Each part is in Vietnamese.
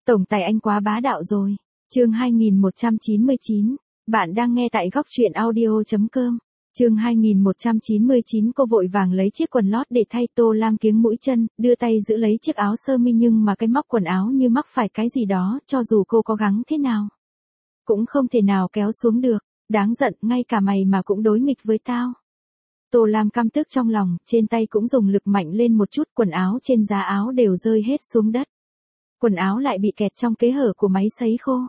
Tổng tài anh quá bá đạo rồi. Chương 2199. Bạn đang nghe tại góc truyện audio.com. Chương 2199. Cô vội vàng lấy chiếc quần lót để thay. Tô Lam kiếng mũi chân, đưa tay giữ lấy chiếc áo sơ mi nhưng mà cái móc quần áo như mắc phải cái gì đó, cho dù cô cố gắng thế nào cũng không thể nào kéo xuống được. Đáng giận, ngay cả mày mà cũng đối nghịch với tao. Tô Lam căm tức trong lòng, trên tay cũng dùng lực mạnh lên một chút, quần áo trên giá áo đều rơi hết xuống đất. Quần áo lại bị kẹt trong kẽ hở của máy sấy khô.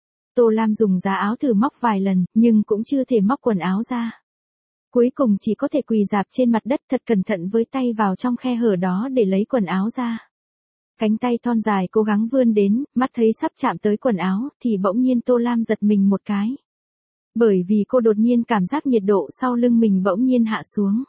Tô Lam dùng giá áo thử móc vài lần, nhưng cũng chưa thể móc quần áo ra. Cuối cùng chỉ có thể quỳ rạp trên mặt đất thật cẩn thận với tay vào trong khe hở đó để lấy quần áo ra. Cánh tay thon dài cố gắng vươn đến, mắt thấy sắp chạm tới quần áo, thì bỗng nhiên Tô Lam giật mình một cái. Bởi vì cô đột nhiên cảm giác nhiệt độ sau lưng mình bỗng nhiên hạ xuống.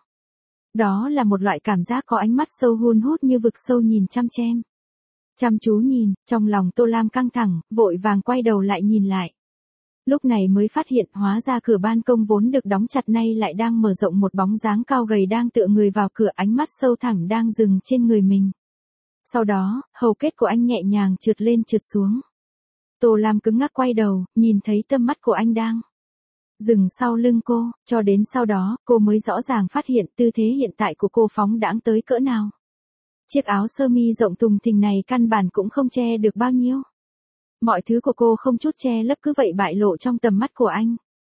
Đó là một loại cảm giác có ánh mắt sâu hun hút như vực sâu nhìn chăm chăm. Chăm chú nhìn, trong lòng Tô Lam căng thẳng, vội vàng quay đầu lại nhìn lại. Lúc này mới phát hiện hóa ra cửa ban công vốn được đóng chặt nay lại đang mở rộng, một bóng dáng cao gầy đang tựa người vào cửa, ánh mắt sâu thẳm đang dừng trên người mình. Sau đó, hầu kết của anh nhẹ nhàng trượt lên trượt xuống. Tô Lam cứng ngắc quay đầu, nhìn thấy tâm mắt của anh đang dừng sau lưng cô, cho đến sau đó, cô mới rõ ràng phát hiện tư thế hiện tại của cô phóng đãng tới cỡ nào. Chiếc áo sơ mi rộng thùng thình này căn bản cũng không che được bao nhiêu. Mọi thứ của cô không chút che lấp cứ vậy bại lộ trong tầm mắt của anh.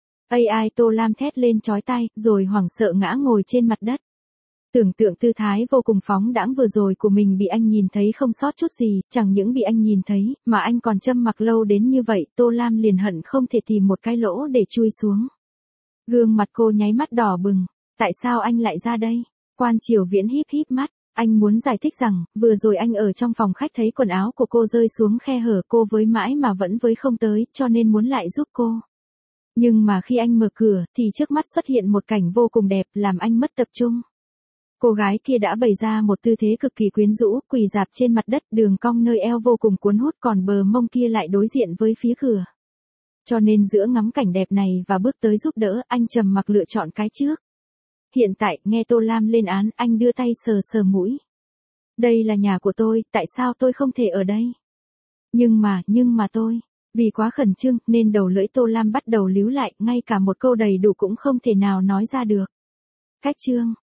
AI, Tô Lam thét lên chói tai, rồi hoảng sợ ngã ngồi trên mặt đất. Tưởng tượng tư thái vô cùng phóng đãng vừa rồi của mình bị anh nhìn thấy không sót chút gì, chẳng những bị anh nhìn thấy, mà anh còn châm mặc lâu đến như vậy, Tô Lam liền hận không thể tìm một cái lỗ để chui xuống. Gương mặt cô nháy mắt đỏ bừng, tại sao anh lại ra đây? Quan Triều Viễn híp híp mắt, anh muốn giải thích rằng, vừa rồi anh ở trong phòng khách thấy quần áo của cô rơi xuống khe hở, cô với mãi mà vẫn với không tới, cho nên muốn lại giúp cô. Nhưng mà khi anh mở cửa, thì trước mắt xuất hiện một cảnh vô cùng đẹp, làm anh mất tập trung. Cô gái kia đã bày ra một tư thế cực kỳ quyến rũ, quỳ rạp trên mặt đất, đường cong nơi eo vô cùng cuốn hút, còn bờ mông kia lại đối diện với phía cửa. Cho nên giữa ngắm cảnh đẹp này và bước tới giúp đỡ, anh trầm mặc lựa chọn cái trước. Hiện tại, nghe Tô Lam lên án, anh đưa tay sờ sờ mũi. Đây là nhà của tôi, tại sao tôi không thể ở đây? Nhưng mà tôi, vì quá khẩn trương, nên đầu lưỡi Tô Lam bắt đầu líu lại, ngay cả một câu đầy đủ cũng không thể nào nói ra được. Cách chương.